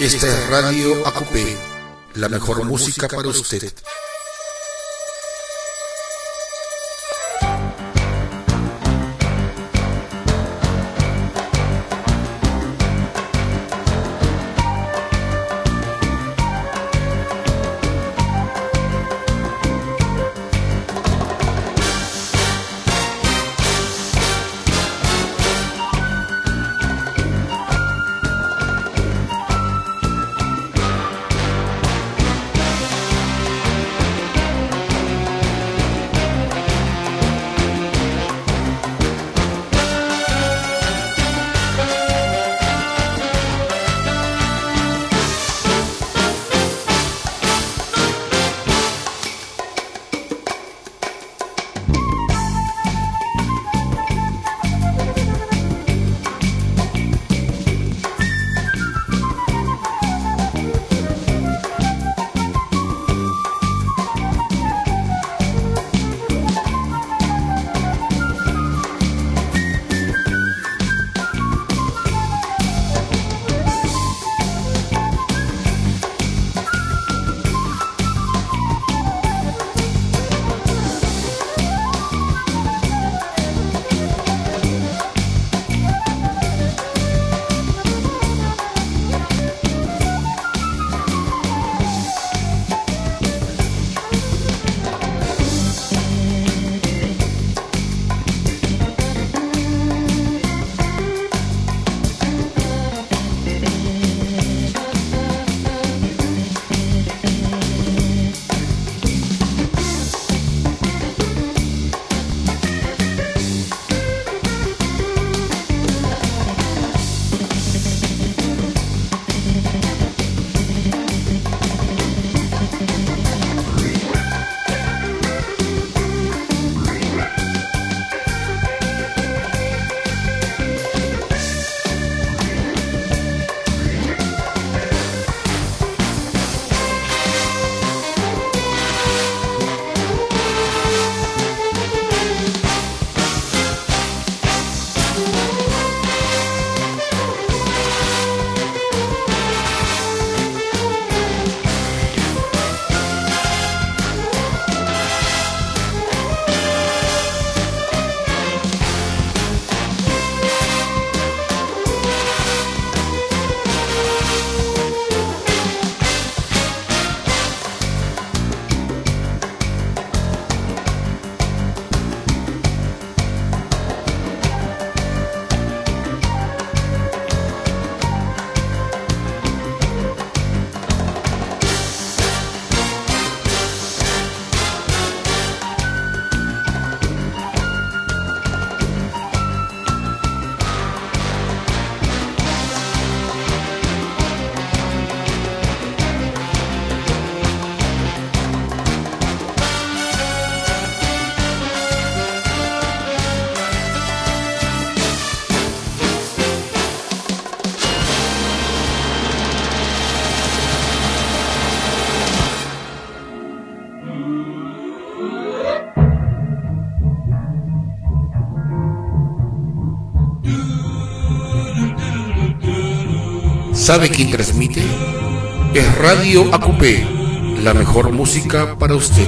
Esta es Radio ACUPE, la mejor música para usted. ¿Sabe quién transmite? Es Radio ACUPE, la mejor música para usted.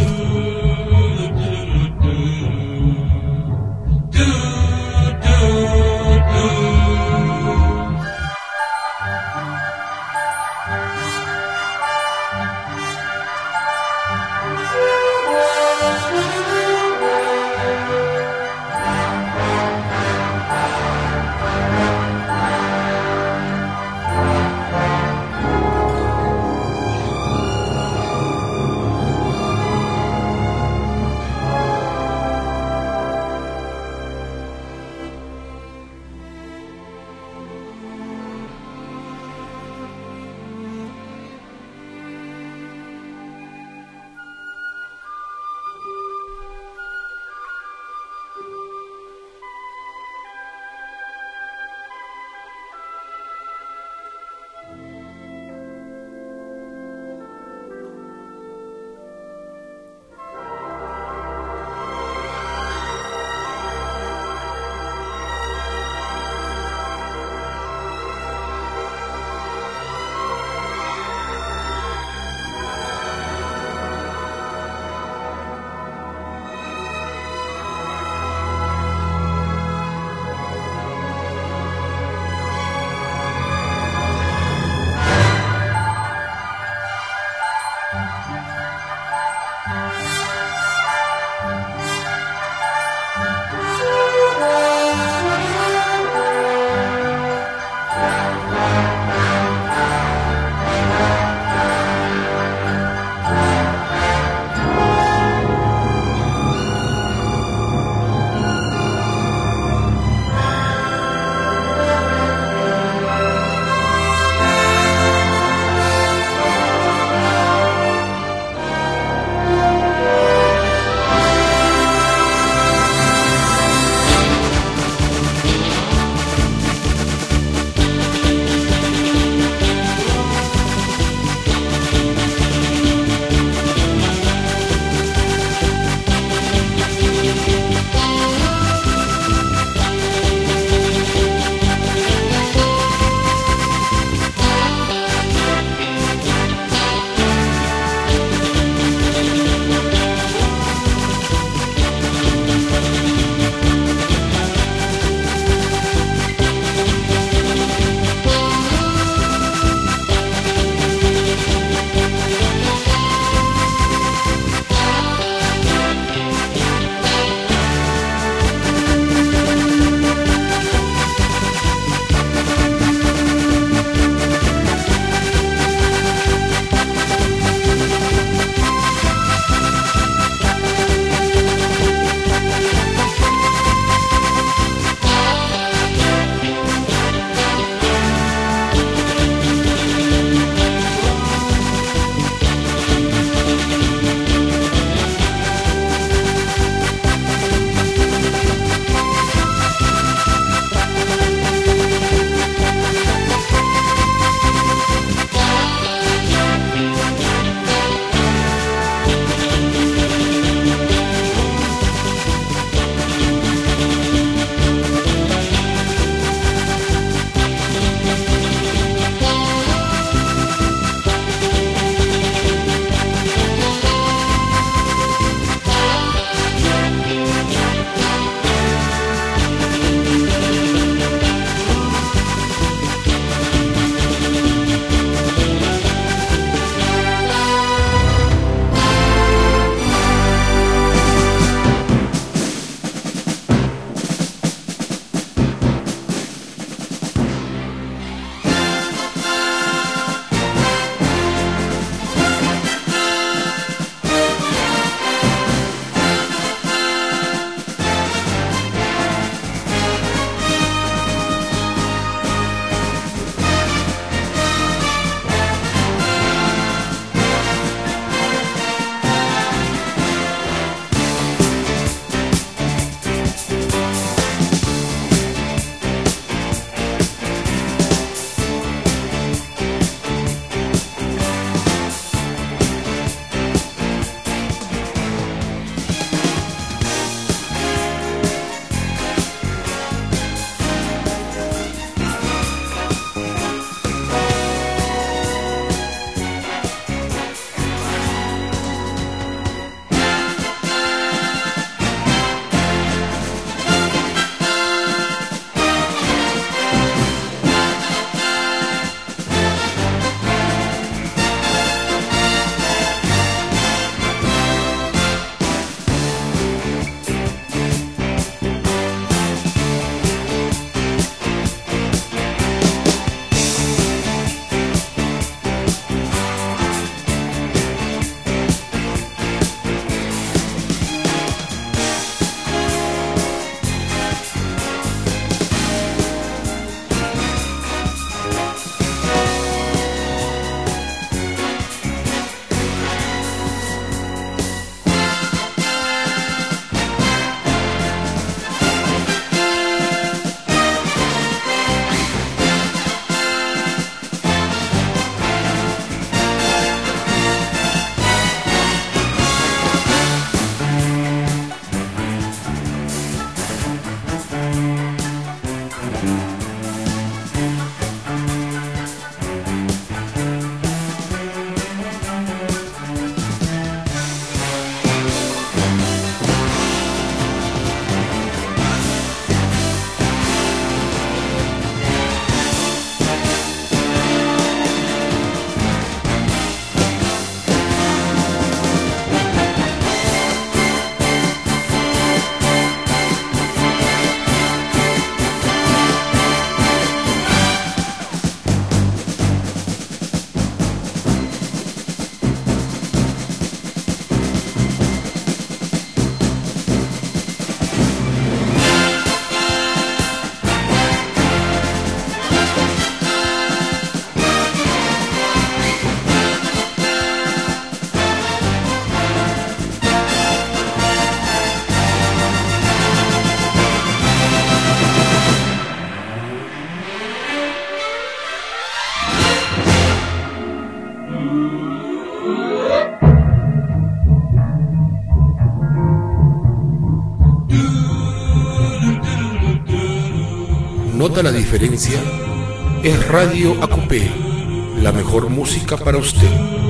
¿Nota la diferencia? Es Radio Acupé, la mejor música para usted.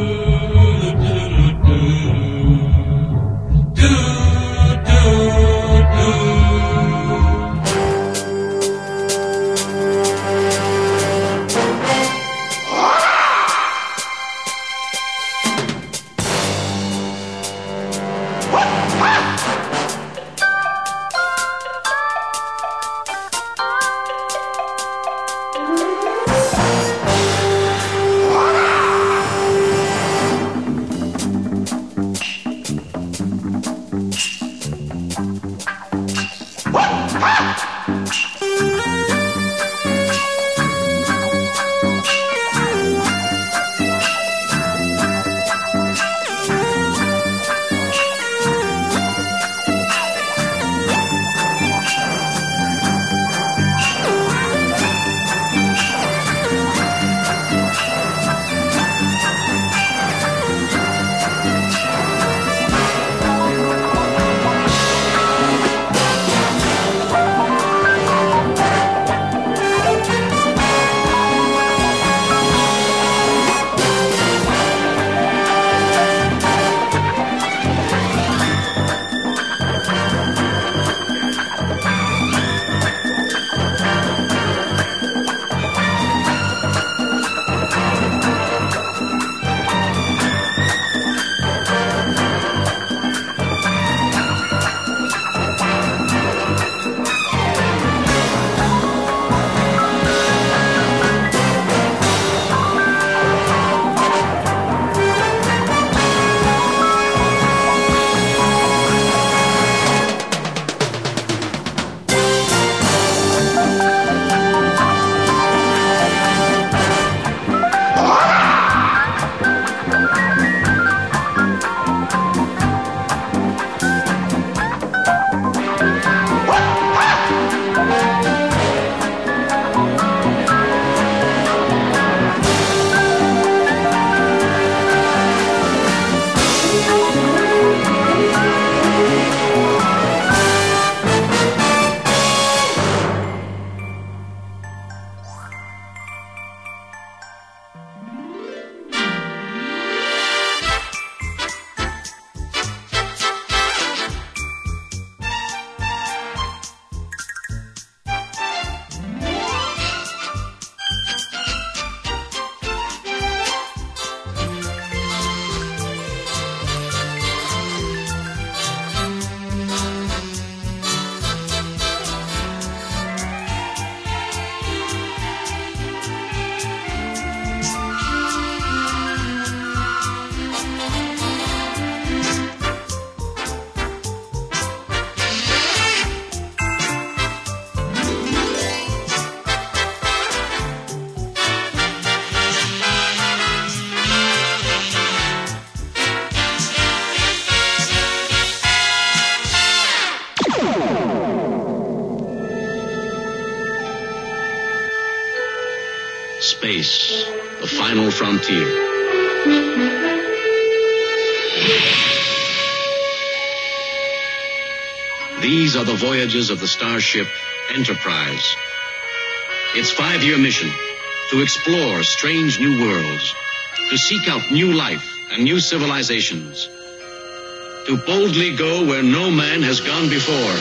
Space, the final frontier. These are the voyages of the starship Enterprise. Its 5-year mission, to explore strange new worlds, to seek out new life and new civilizations, to boldly go where no man has gone before.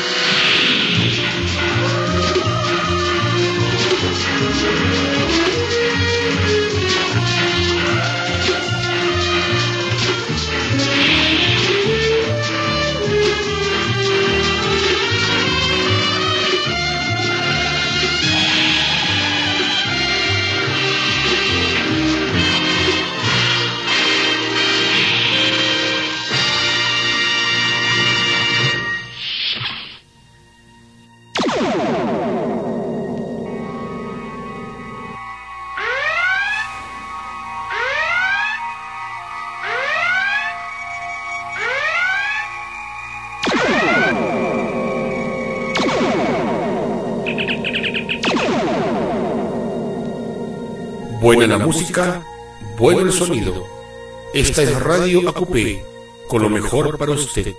Buena la música, bueno el sonido. Esta es Radio Acupé, con lo mejor para usted.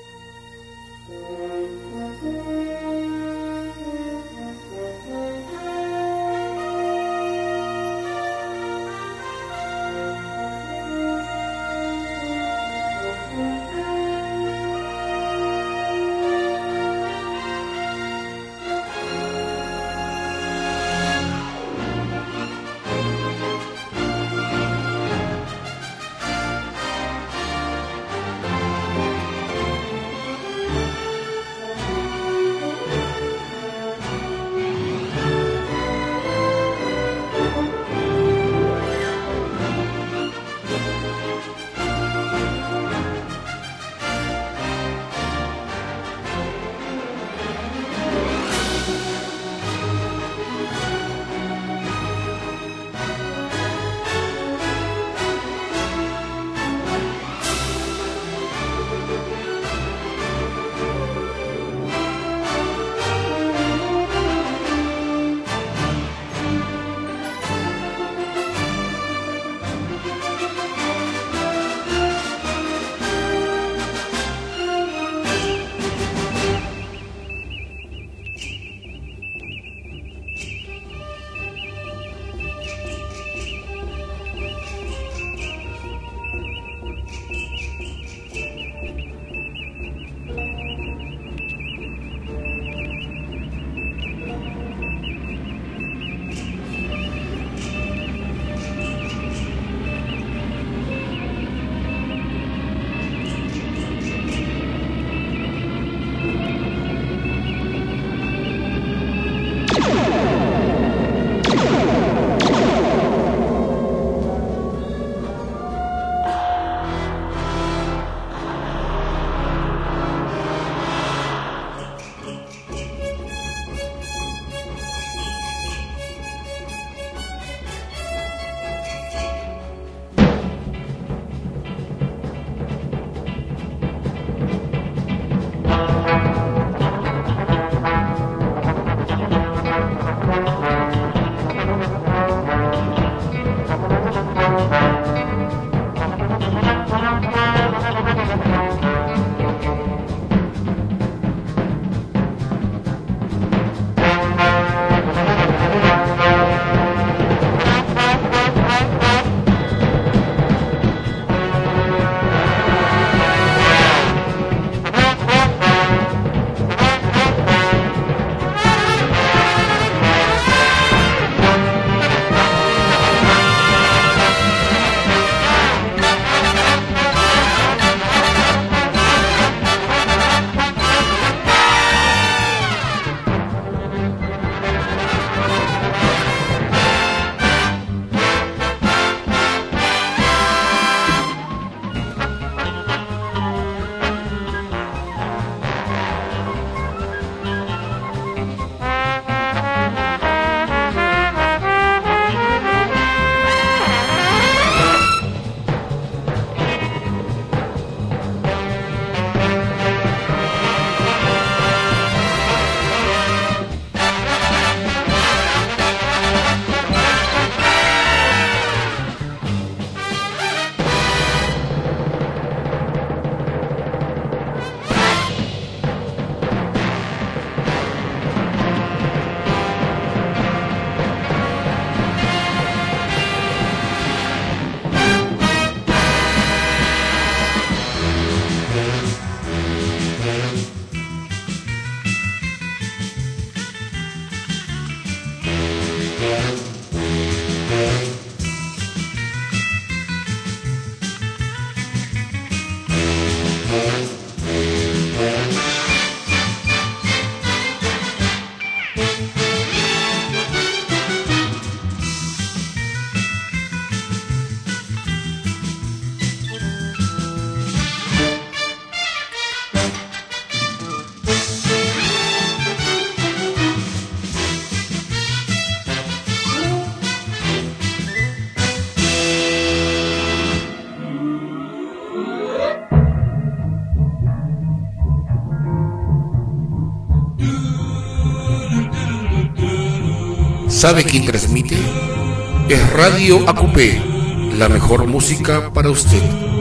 ¿Sabe quién transmite? Es Radio AQP, la mejor música para usted.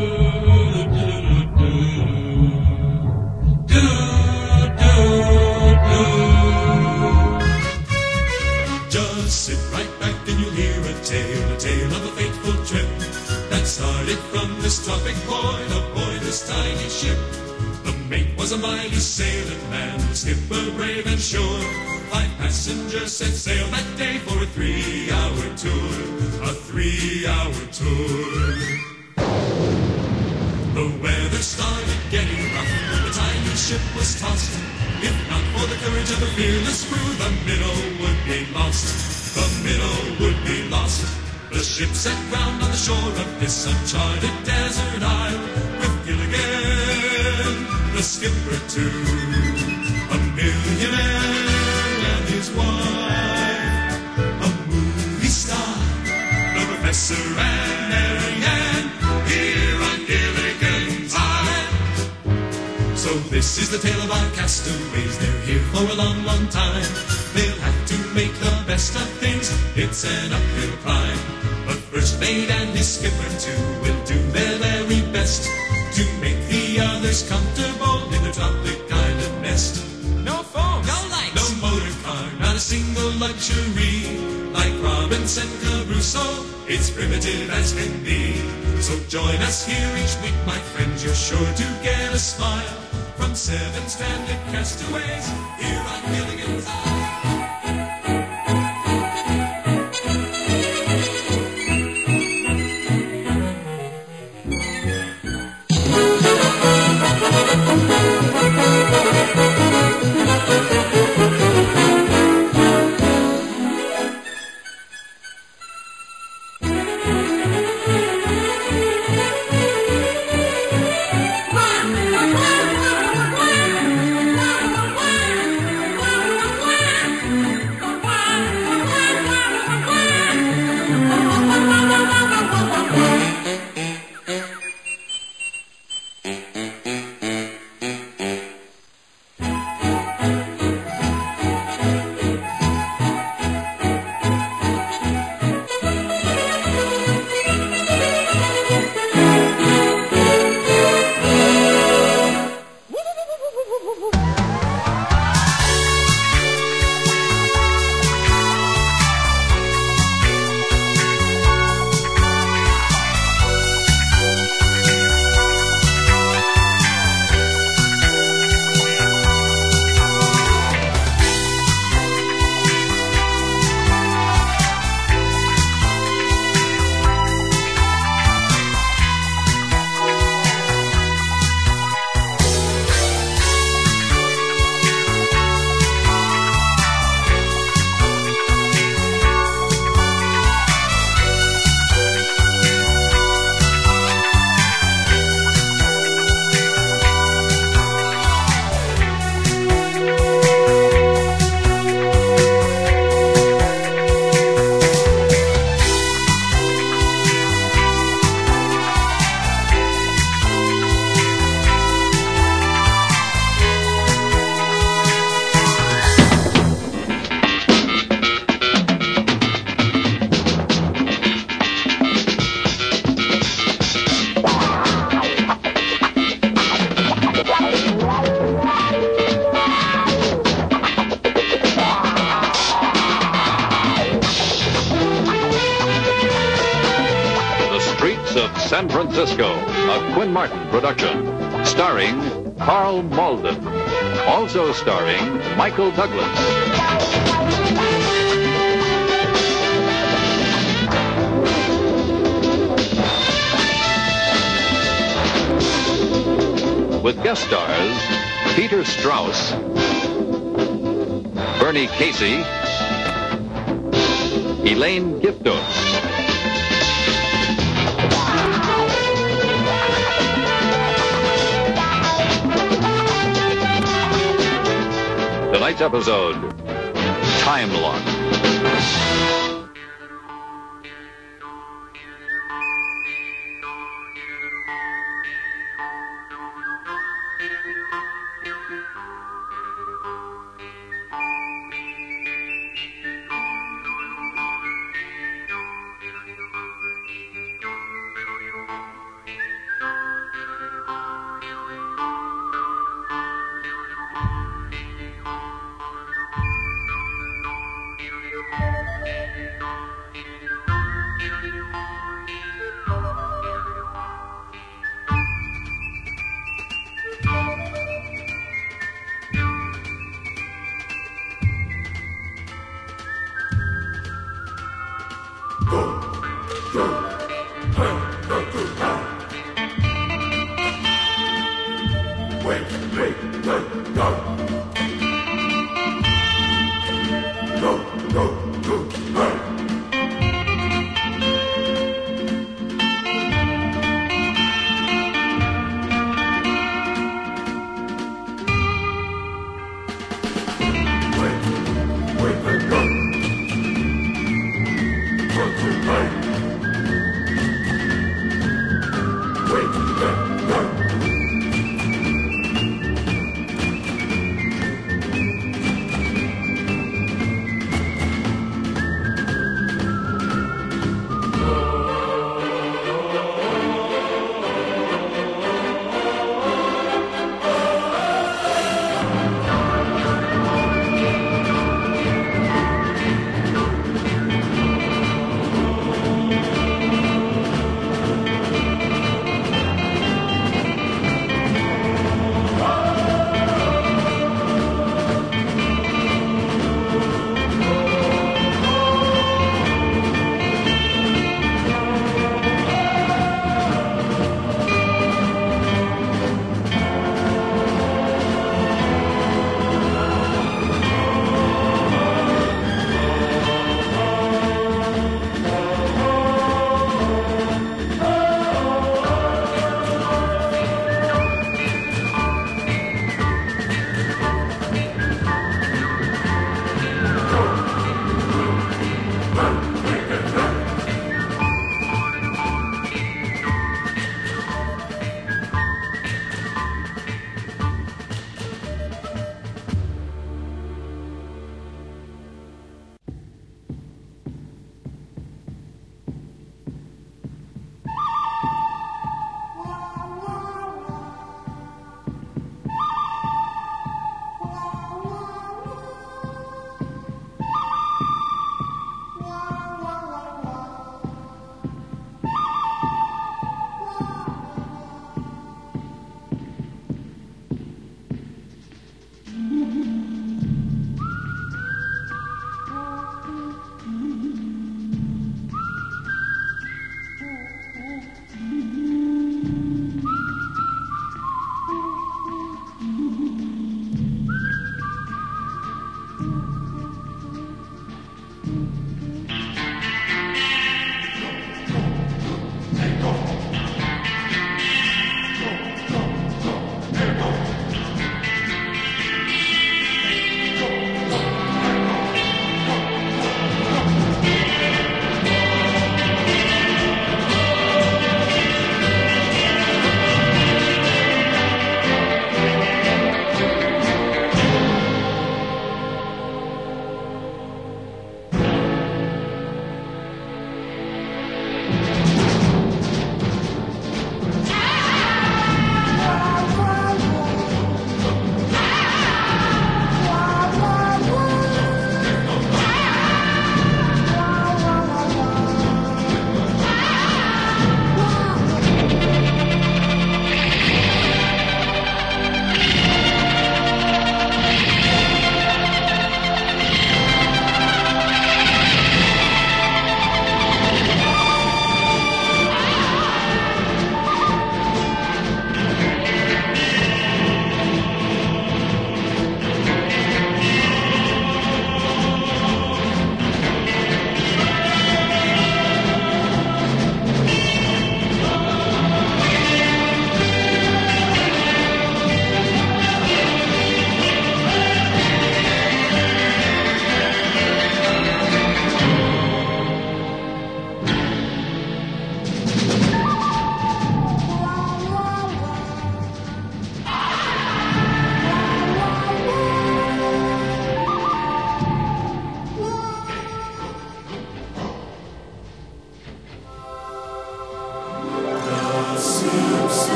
Just sit right back and you'll hear a tale of a fateful trip that started from this tropic point aboard this tiny ship. The mate was a mighty sailing man, the skipper brave and sure. 5 passengers set sail that day for a 3-hour tour, a 3-hour tour. The weather started getting rough, the tiny ship was tossed. If not for the courage of the fearless crew, the minnow would be lost, the minnow would be lost. The ship set ground on the shore of this uncharted desert isle, with Gilligan, the skipper too, a millionaire and his wife, a movie star, the Professor and Mary Ann, here on Gilligan's Island. So this is the tale of our castaways, they're here for a long, long time. They'll have to make the best of things, it's an uphill climb. But first mate and his skipper too will do their very best to make the others comfortable in their tropic island nest. No phone, no lights, no motor car, not a single luxury. Like Robinson Crusoe, it's primitive as can be. So join us here each week, my friends, you're sure to get a smile from 7 stranded castaways here on Gilligan's Island. San Francisco, a Quinn Martin production, starring Carl Malden, also starring Michael Douglas. With guest stars Peter Strauss, Bernie Casey, Elaine Giftos, tonight's episode, Time Lock.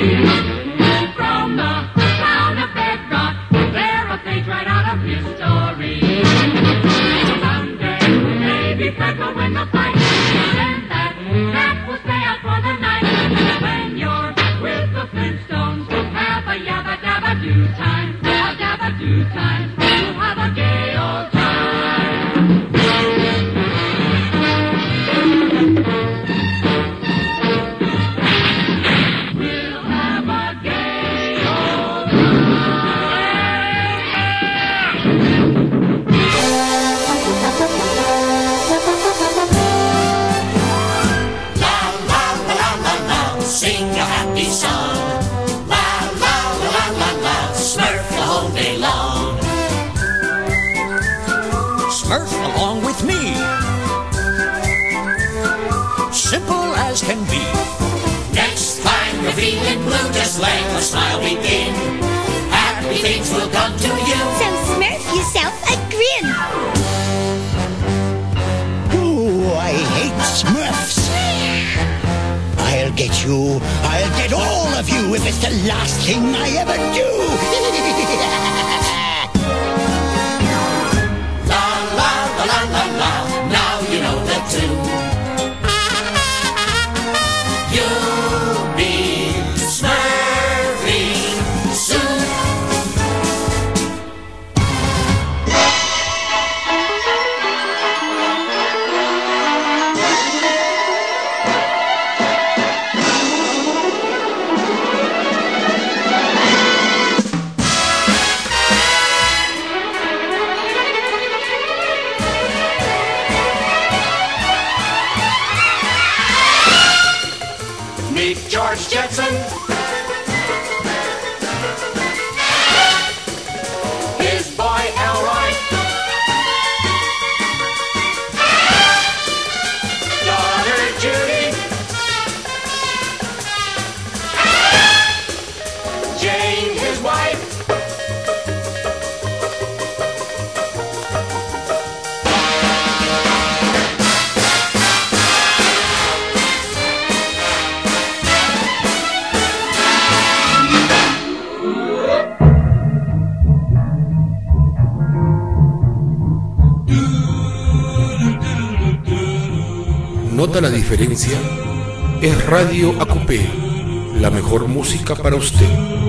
From the town of Bedrock, they're a page right out of history. Someday, maybe Fred will win the fight, and that cat will stay out for the night. When you're with the Flintstones, have a yabba dabba do time, a dabba do time. You'll have a gay old time. We'll have a gay old Sing a happy song. La la la la la la. Smurf the whole day long. Smurf along with me. Simple as can be. Next time you're feeling blue, just let a smile begin. Happy things will come to you. So smurf yourself a grin. Ooh, I hate Smurfs. I'll get you. I'll get all of you if it's the last thing I ever do. La la la la la la. Now you know the tune. You'll be smurfing soon. Meet George Jetson. His boy Elroy. Daughter Judy. Jane, his wife. ¿Nota la diferencia? Es Radio AQP, la mejor música para usted.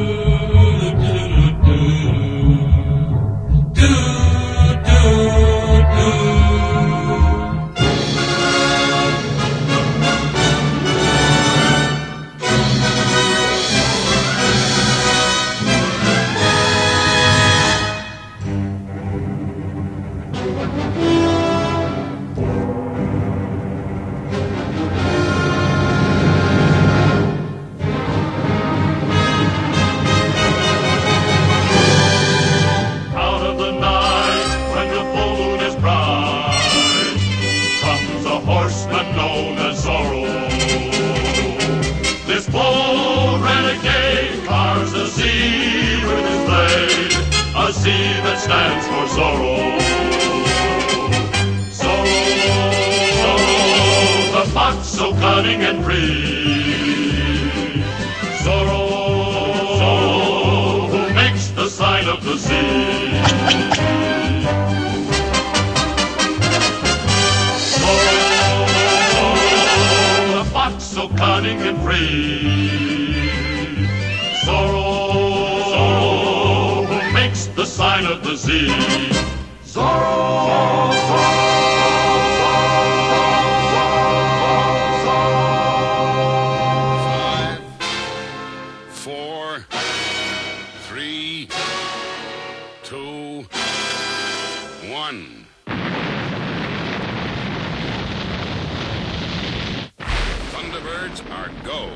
Out of the night, when the full moon is bright, comes a horseman known as Zorro. This bold renegade carves a Z with his blade, a Z that stands for Zorro. Zorro, the fox so cunning and free. Zorro, who makes the sign of the sea. Zorro, the fox so cunning and free. Zorro, who makes the sign of the sea. Zorro. 4, 3, 2, 1. Thunderbirds are go.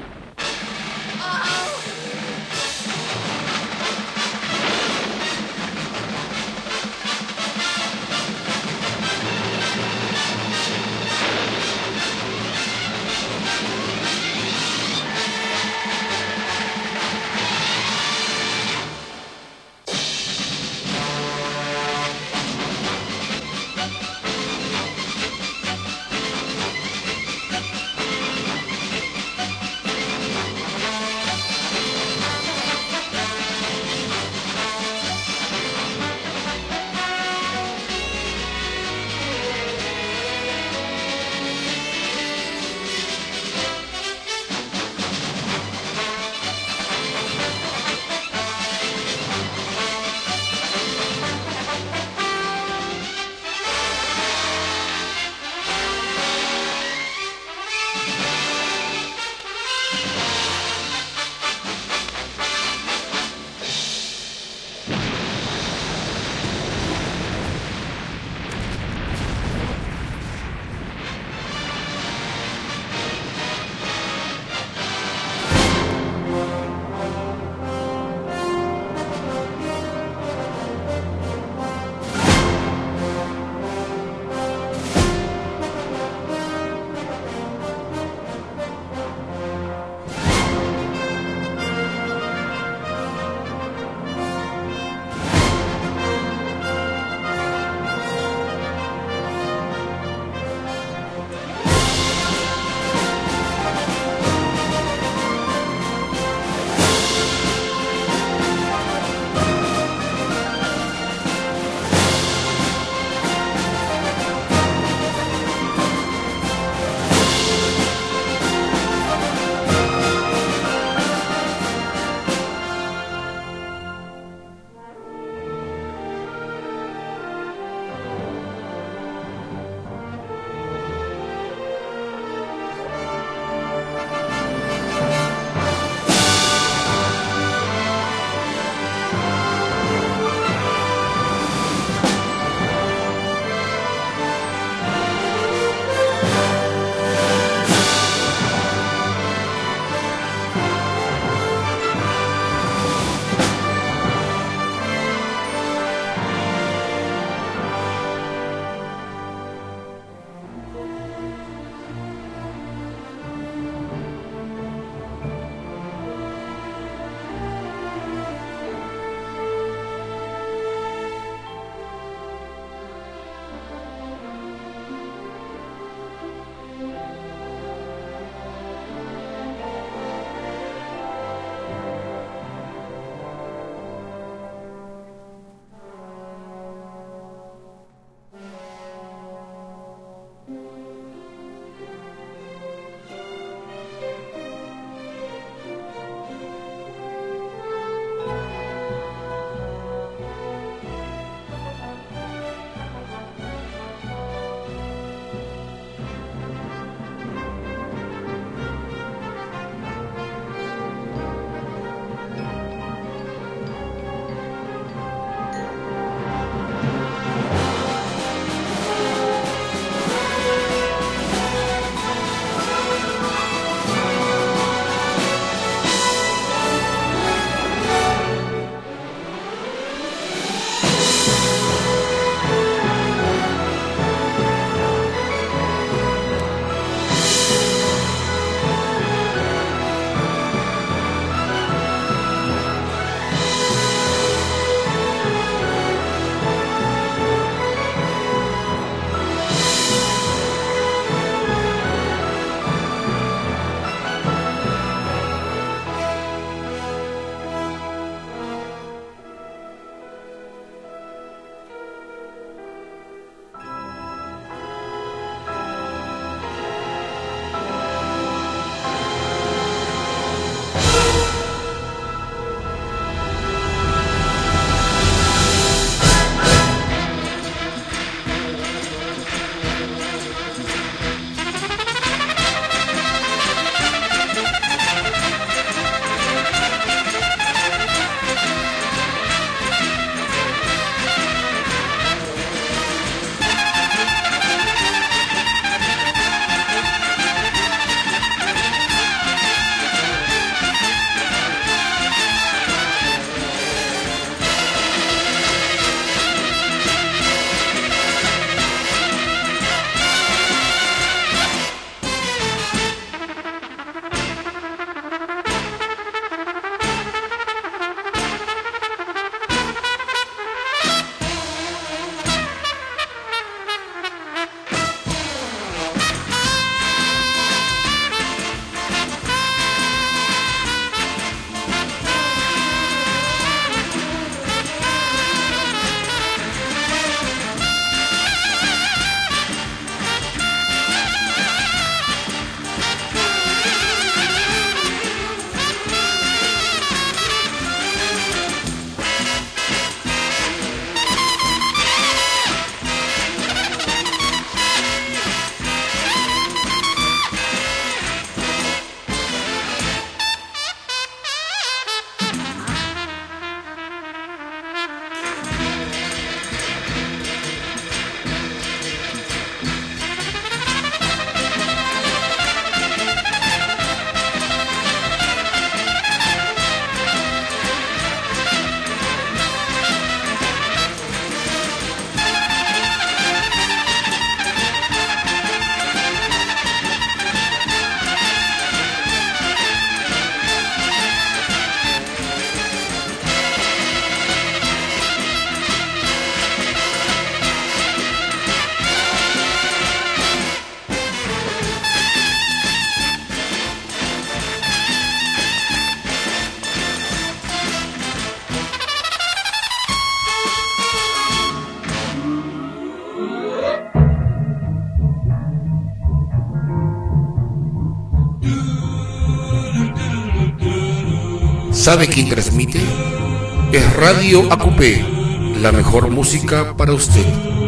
¿Sabe quién transmite? Es Radio AQP, la mejor música para usted.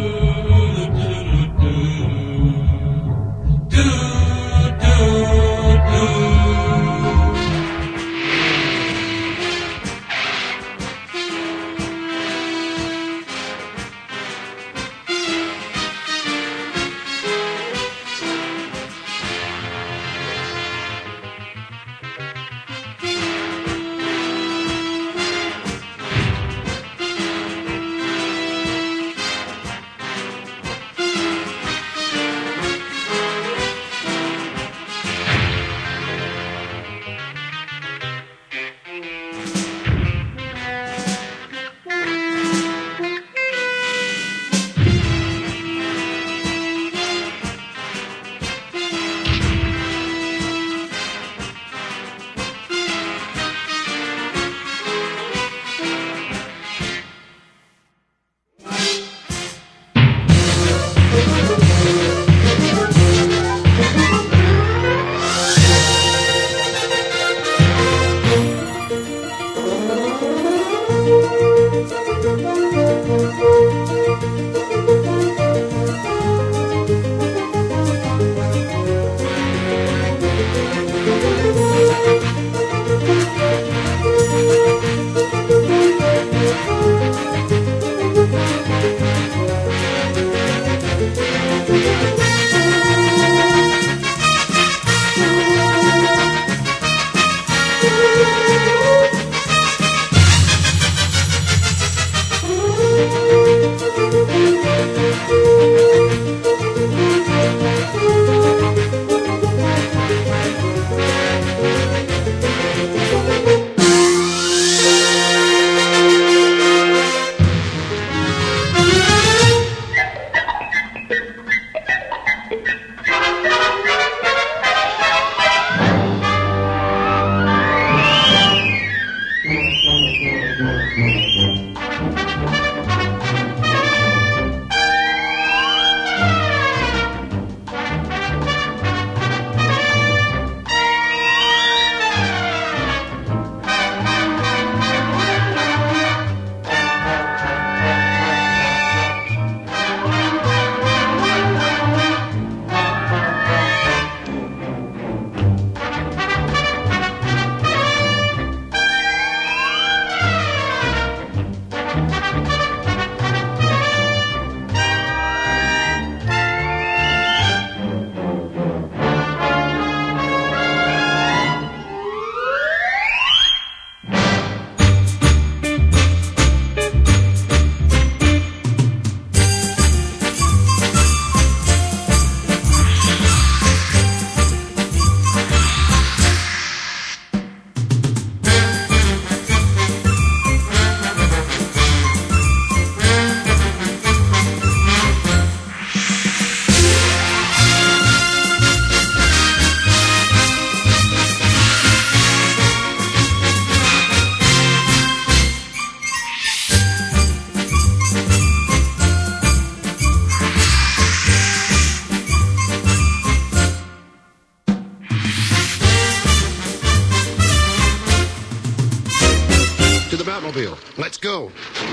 Let's go.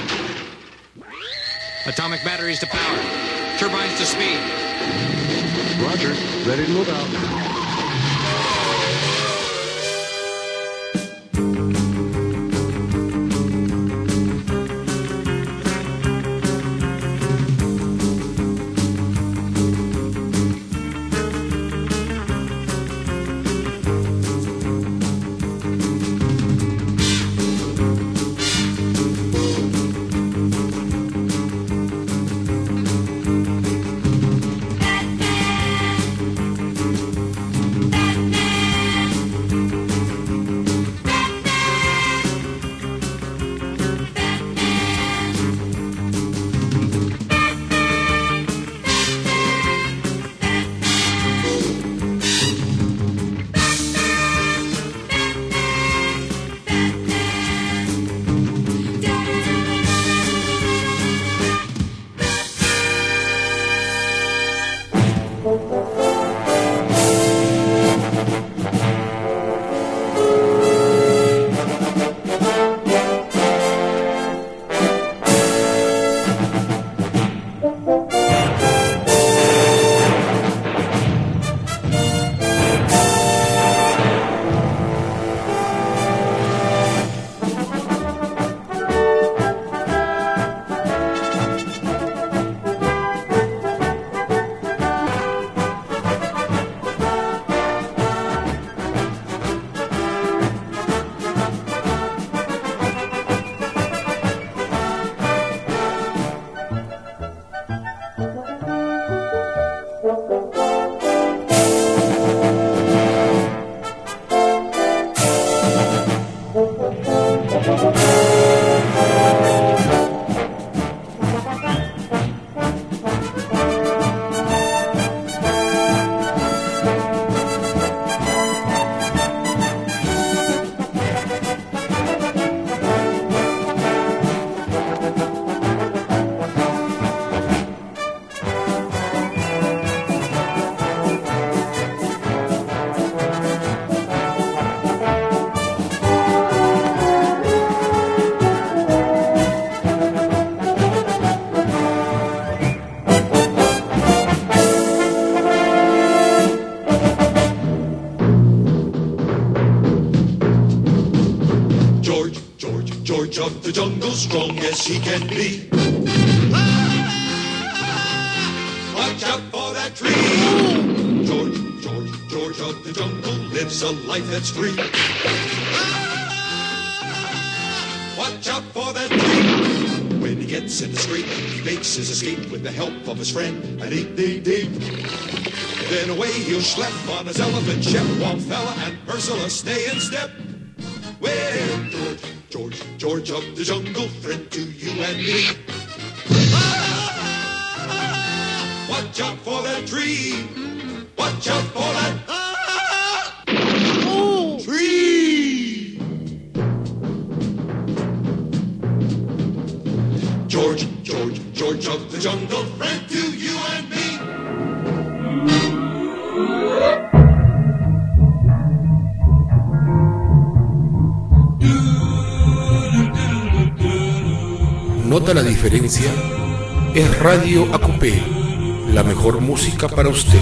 Atomic batteries to power. Turbines to speed. Roger. Ready to move out. George of the jungle, strong as he can be. Watch out for that tree. George of the jungle lives a life that's free. Watch out for that tree. When he gets in the scrape, he makes his escape with the help of his friend, an 8-day-day. Then away he'll schlep on his elephant ship, while Fella and Ursula stay in step. Well, George of the jungle, friend to you and me. Watch out for that tree. Watch out for that tree. George of the jungle, friend to you and me. ¿Nota la diferencia? Es Radio AQP, la mejor música para usted.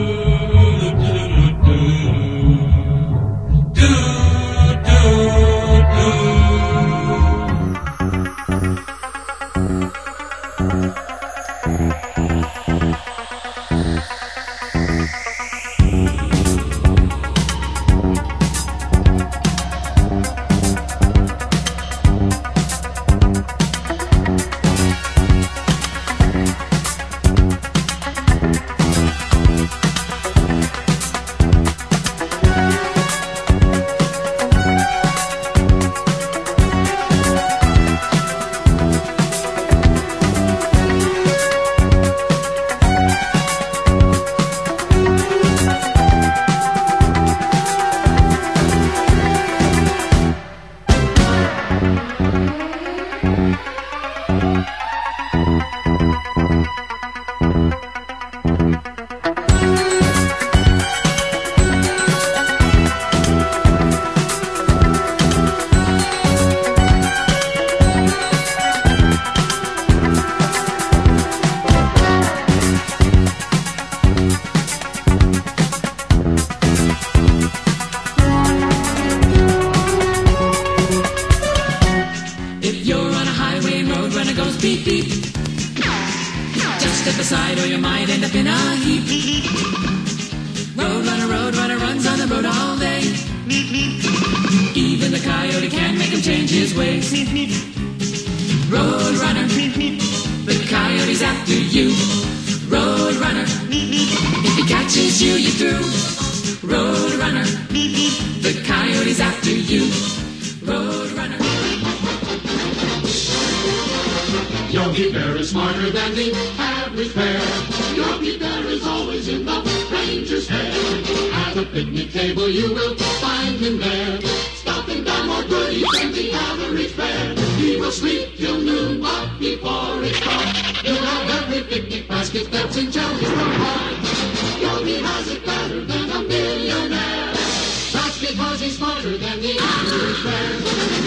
Yogi Bear is smarter than the average bear. Yogi Bear is always in the ranger's hair. At a picnic table you will find him there, stopping down more goodies than the average bear. He will sleep till noon, but before it's dark, he'll have every picnic basket that's in Jelly's Park. Yogi has it better than a millionaire. That's because he's smarter than the average bear.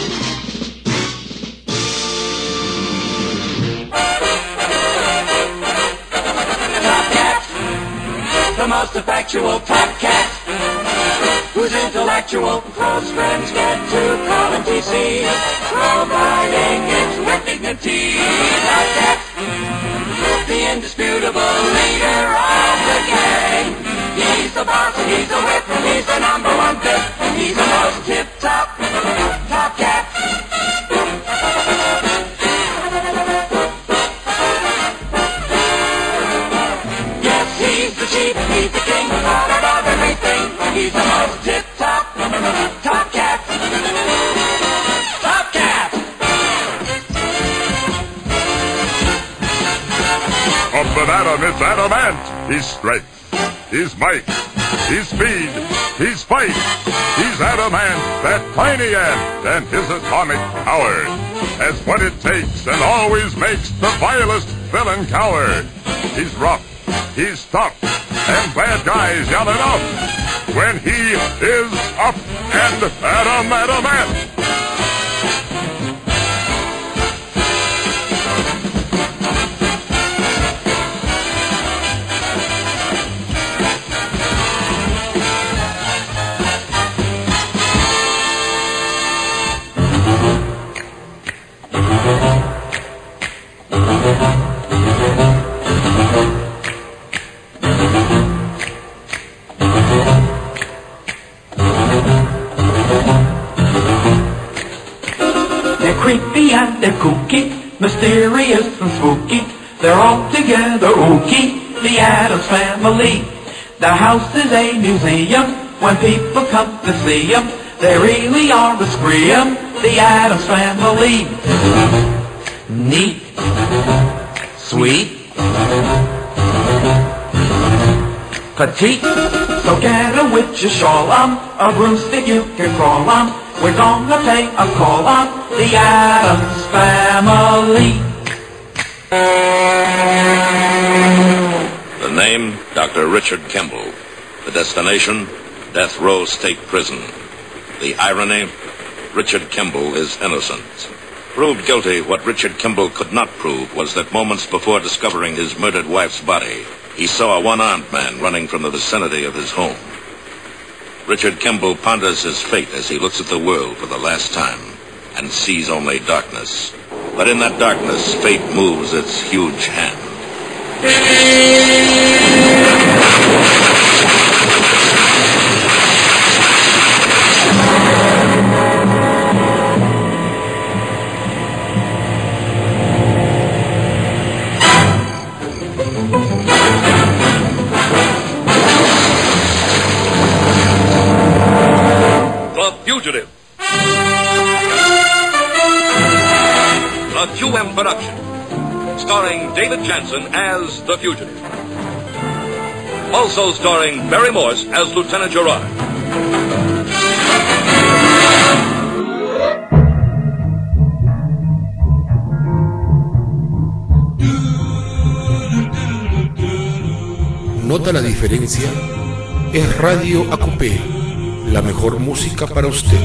The most effectual top cat, who's intellectual, close friends get to call him TC, providing it with dignity. Top cat, the indisputable leader of the gang. He's the boss and he's the whip, and he's the number one pick. He's the most tip-top top cat. He's the king, lord of everything. He's the most tip-top top cat. Top cat. Up and Adam, it's Adamant. He's strength, he's might, he's speed, he's fight. He's Adamant, that tiny ant, and his atomic power has what it takes and always makes the vilest villain cower. He's rough, he's tough, and bad guys yell it up when he is up and Adamant. mysterious and spooky. They're all together ooky, the Addams Family. The house is a museum when people come to see them. They really are a scream, the Addams Family. Neat, sweet, petite. So get a witch's shawl on, a broomstick you can crawl on. We're gonna pay a call on the Addams Family. The name, Dr. Richard Kimball. The destination, Death Row State Prison. The irony, Richard Kimball is innocent. Proved guilty, what Richard Kimball could not prove was that moments before discovering his murdered wife's body, he saw a one-armed man running from the vicinity of his home. Richard Kimball ponders his fate as he looks at the world for the last time and sees only darkness. But in that darkness, fate moves its huge hand. Fugitive. A QM production, starring David Jansen as the fugitive. Also starring Barry Morse as Lieutenant Gerard. ¿Nota la diferencia? Es Radio AQP, la mejor música para usted.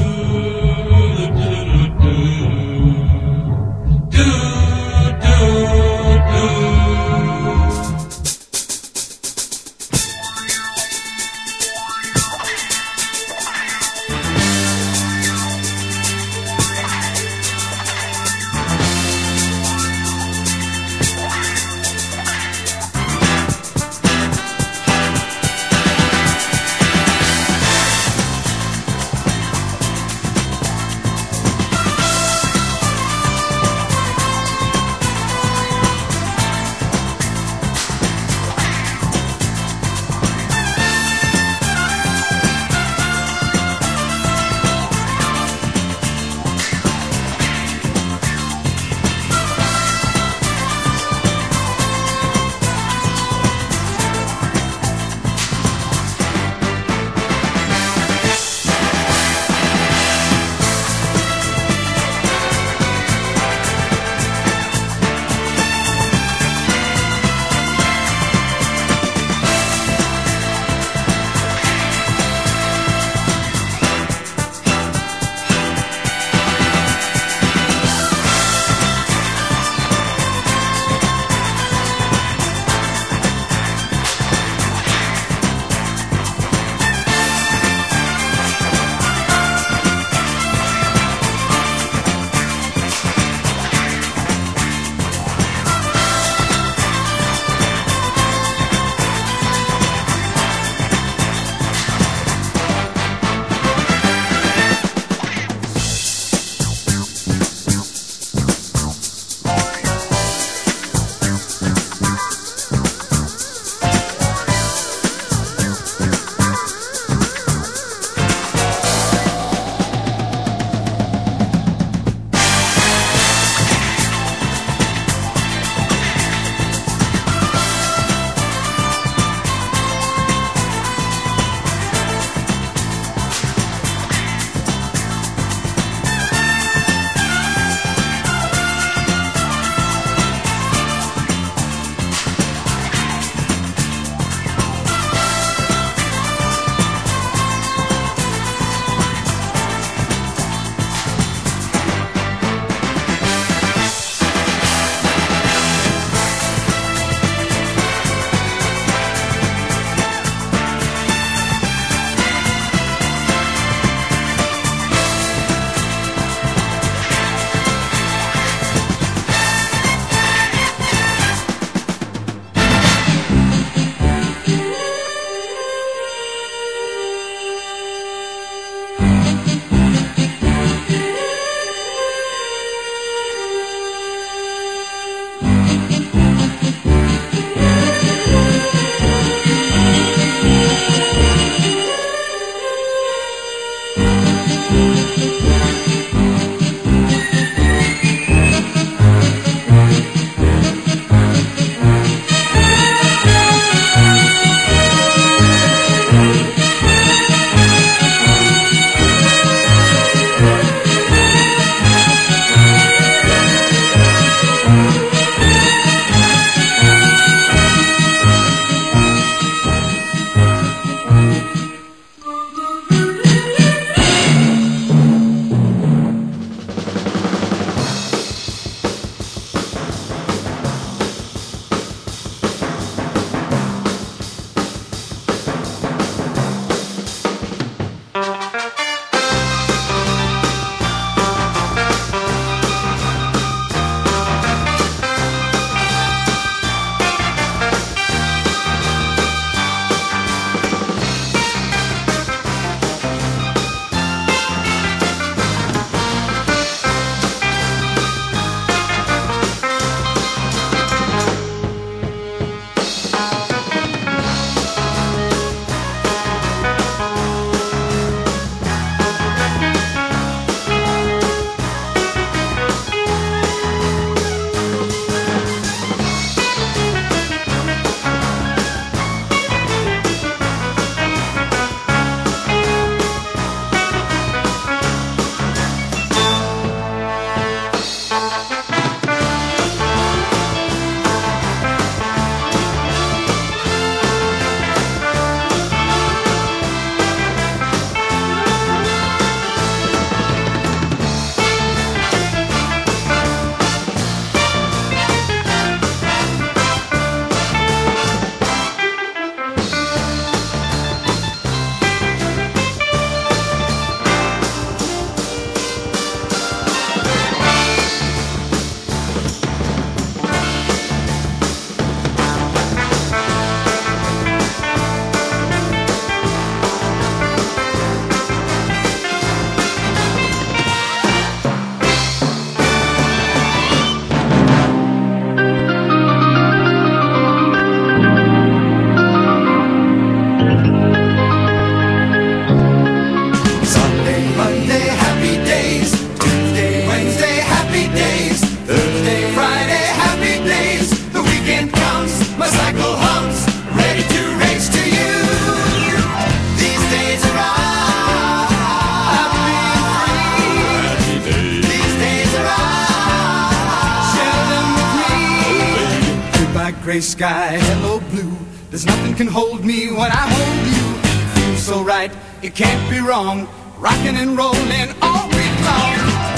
gray sky, hello blue. There's nothing can hold me when I hold you. It feels so right, it can't be wrong. Rocking and rolling all week long.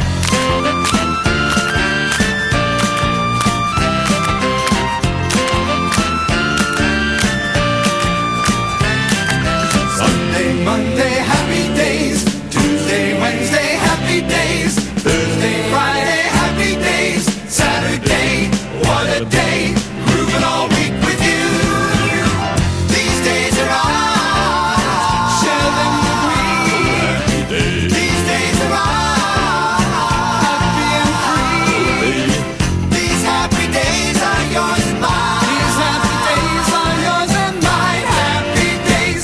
Sunday, Monday, happy days. Tuesday, Wednesday, happy days. Thursday, Friday, happy days. Saturday, what a day. Grooving all week with you. These days are ours. Share them with me. Happy days. These days are ours. Happy and free. These happy days are yours and mine. These happy days are yours and mine. Happy days.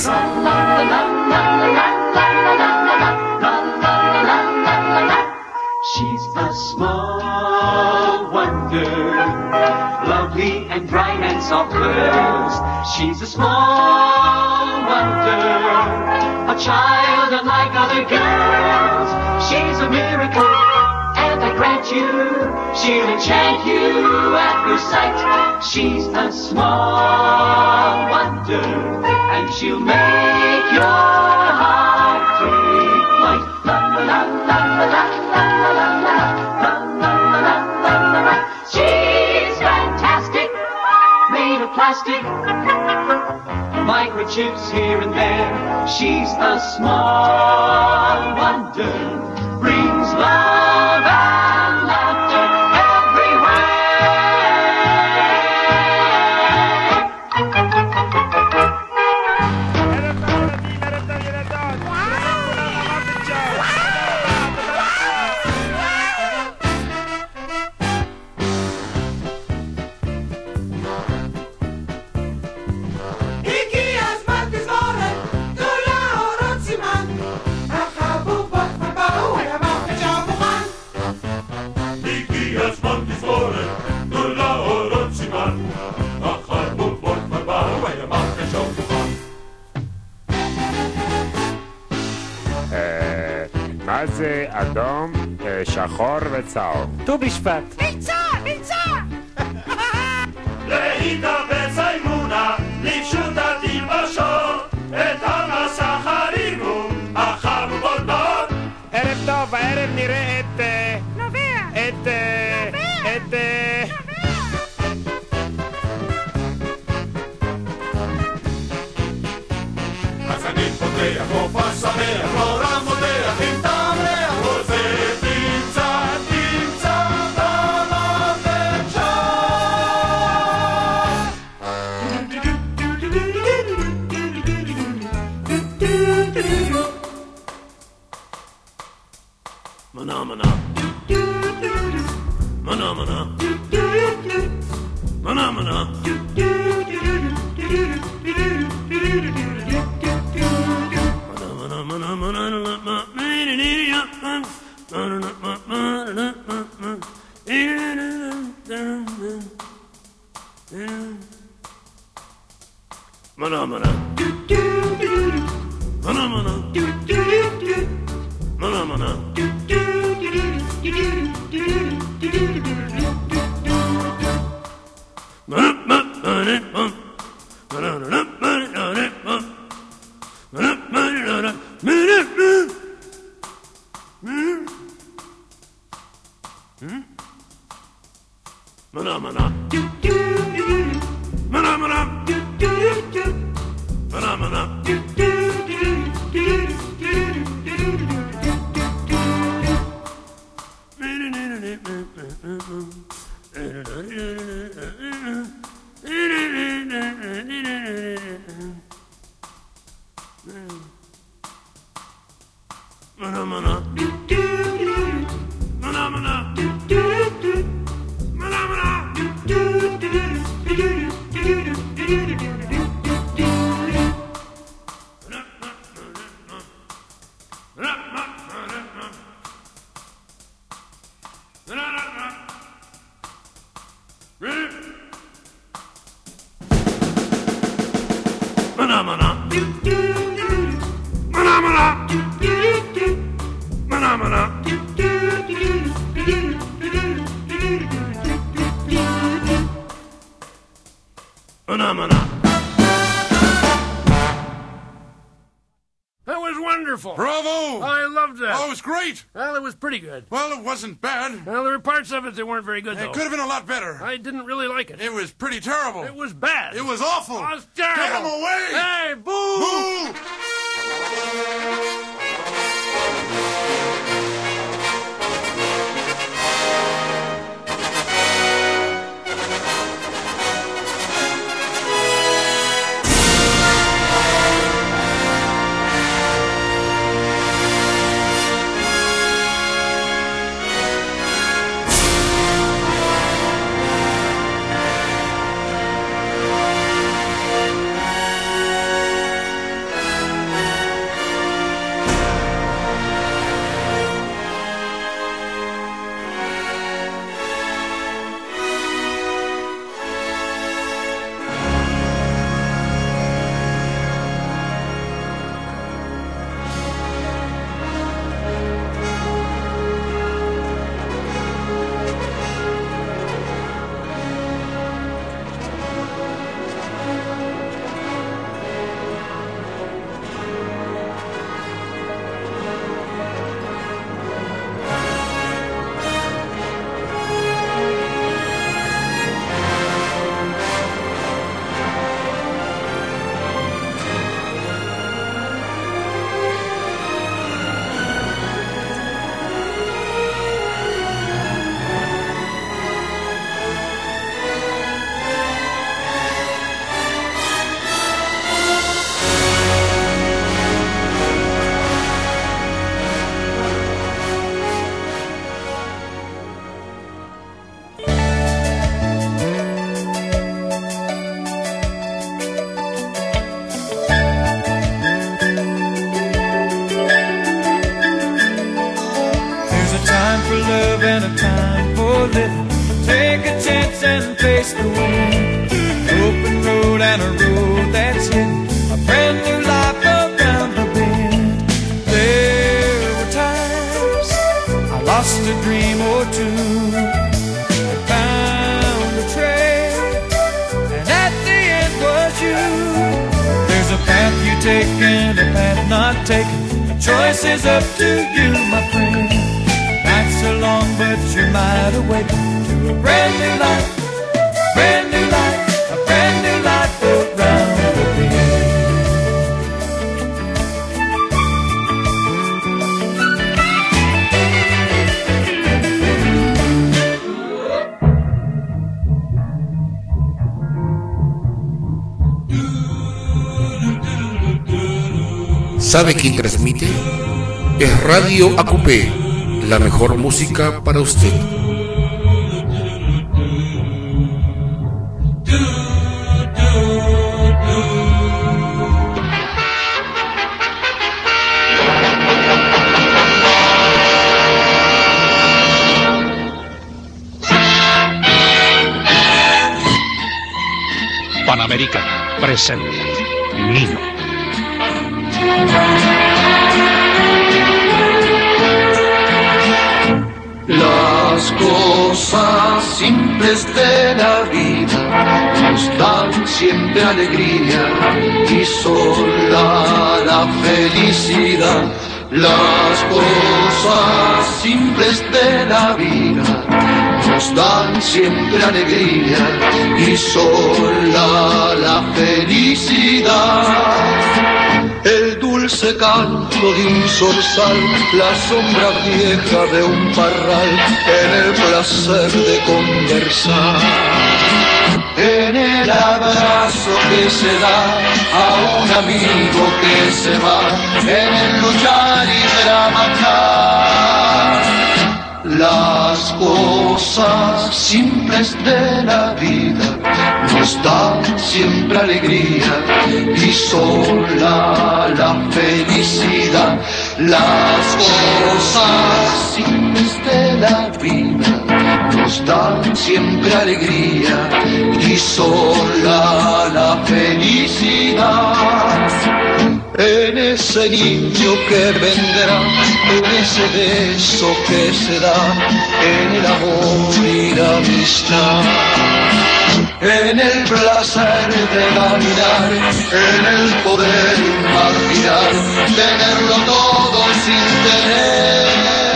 She's a small wonder, lovely and bright and soft curls. She's a small wonder, a child unlike other girls. She's a miracle, and I grant you, she'll enchant you at her sight. She's a small wonder, and she'll make your heart beat light. La la la la la la la la la la la la la. She's fantastic, made of plastic, microchips here and there. She's a small wonder, brings love and laughter מה זה אדום, שחור וצהוב? ט"ו בשבט. ביצה! ביצה! להתאבץ האמונה, לפשוט התלבשות, את המסך הרימו, החבודות. ערב טוב, הערב נראה את... נובע! את... אז אני פותח מופע שמח, נורא מודח עם טעם ריח, כל זה תמצא, תמצא במוות שם. מנה מנה מנה מנה מנה מנה phenomena. That was wonderful. Bravo! I loved that. Oh, it was great. Well, it was pretty good. Well, it wasn't bad. Well, there were parts of it that weren't very good, though. It could have been a lot better. I didn't really like it. It was pretty terrible. It was bad. It was awful. It was terrible. Get him away! Hey, boo! Boo! face the wind. Open road and a road that's hidden. A brand new life around the bend. There were times I lost a dream or two and found a trail, and at the end was you. There's a path you take and a path not taken. The choice is up to you, my friend. Nights are long, but you're wide awake to a brand new life, brand new life, a brand new life around the bend. ¿Sabe quién transmite? Es Radio AQP, la mejor música para usted. Panamericana presenta Nino. Las cosas simples de la vida nos dan siempre alegría y sola la felicidad. Las cosas simples de la vida nos dan siempre alegría y sola la felicidad. El dulce canto de un zorzal, la sombra vieja de un parral, en el placer de conversar, en el abrazo que se da a un amigo que se va, en el luchar y trabajar. Las cosas simples de la vida nos dan siempre alegría y sola la felicidad. Las cosas simples de la vida nos dan siempre alegría y sola la felicidad. En ese niño que vendrá, en ese beso que se da, en el amor y la amistad. en el placer de caminar, en el poder imaginar, tenerlo todo sin tener.